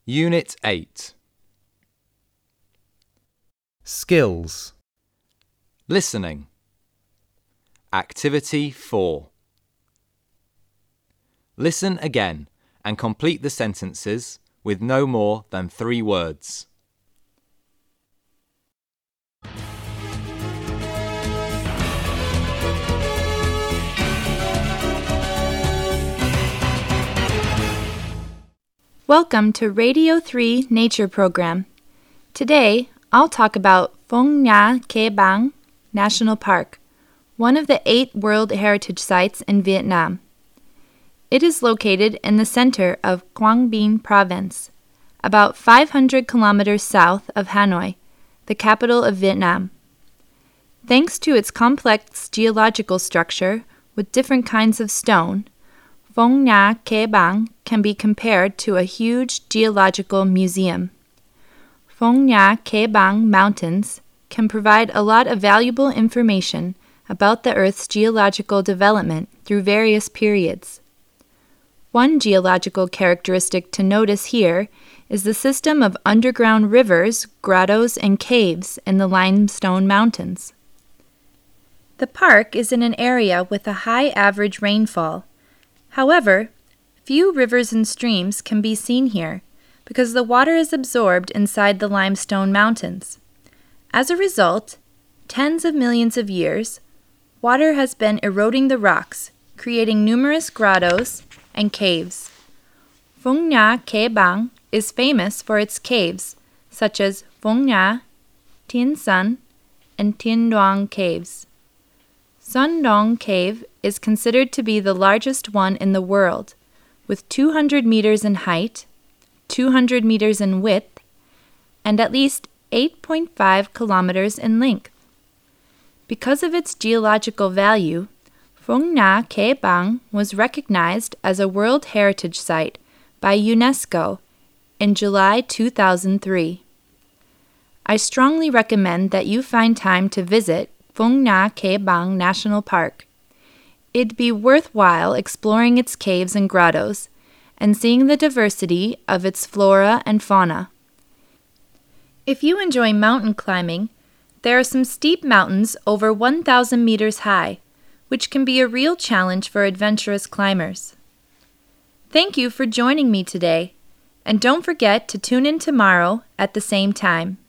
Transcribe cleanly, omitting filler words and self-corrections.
Unit 8. Skills. Listening. Activity 4. Listen again and complete the sentences with no more than 3 words. Welcome to Radio 3 Nature Program. Today, I'll talk about Phong Nha Ke Bang National Park, one of the 8 World Heritage Sites in Vietnam. It is located in the center of Quang Binh Province, about 500 kilometers south of Hanoi, the capital of Vietnam. Thanks to its complex geological structure with different kinds of stone, Phong Nha Ke Bang can be compared to a huge geological museum. Phong Nha Ke Bang Mountains can provide a lot of valuable information about the Earth's geological development through various periods. One geological characteristic to notice here is the system of underground rivers, grottos, and caves in the limestone mountains. The park is in an area with a high average rainfall. However, few rivers and streams can be seen here because the water is absorbed inside the limestone mountains. As a result, tens of millions of years, water has been eroding the rocks, creating numerous grottos and caves. Phong Nha Ke Bang is famous for its caves, such as Phong Nha, Tiên Son, and Tiên Duong caves. Son Doong Cave is considered to be the largest one in the world, with 200 meters in height, 200 meters in width, and at least 8.5 kilometers in length. Because of its geological value, Phong Nha Ke Bang was recognized as a World Heritage Site by UNESCO in July 2003. I strongly recommend that you find time to visit Phong Nha Ke Bang National Park. It'd be worthwhile exploring its caves and grottos and seeing the diversity of its flora and fauna. If you enjoy mountain climbing, there are some steep mountains over 1,000 meters high, which can be a real challenge for adventurous climbers. Thank you for joining me today, and don't forget to tune in tomorrow at the same time.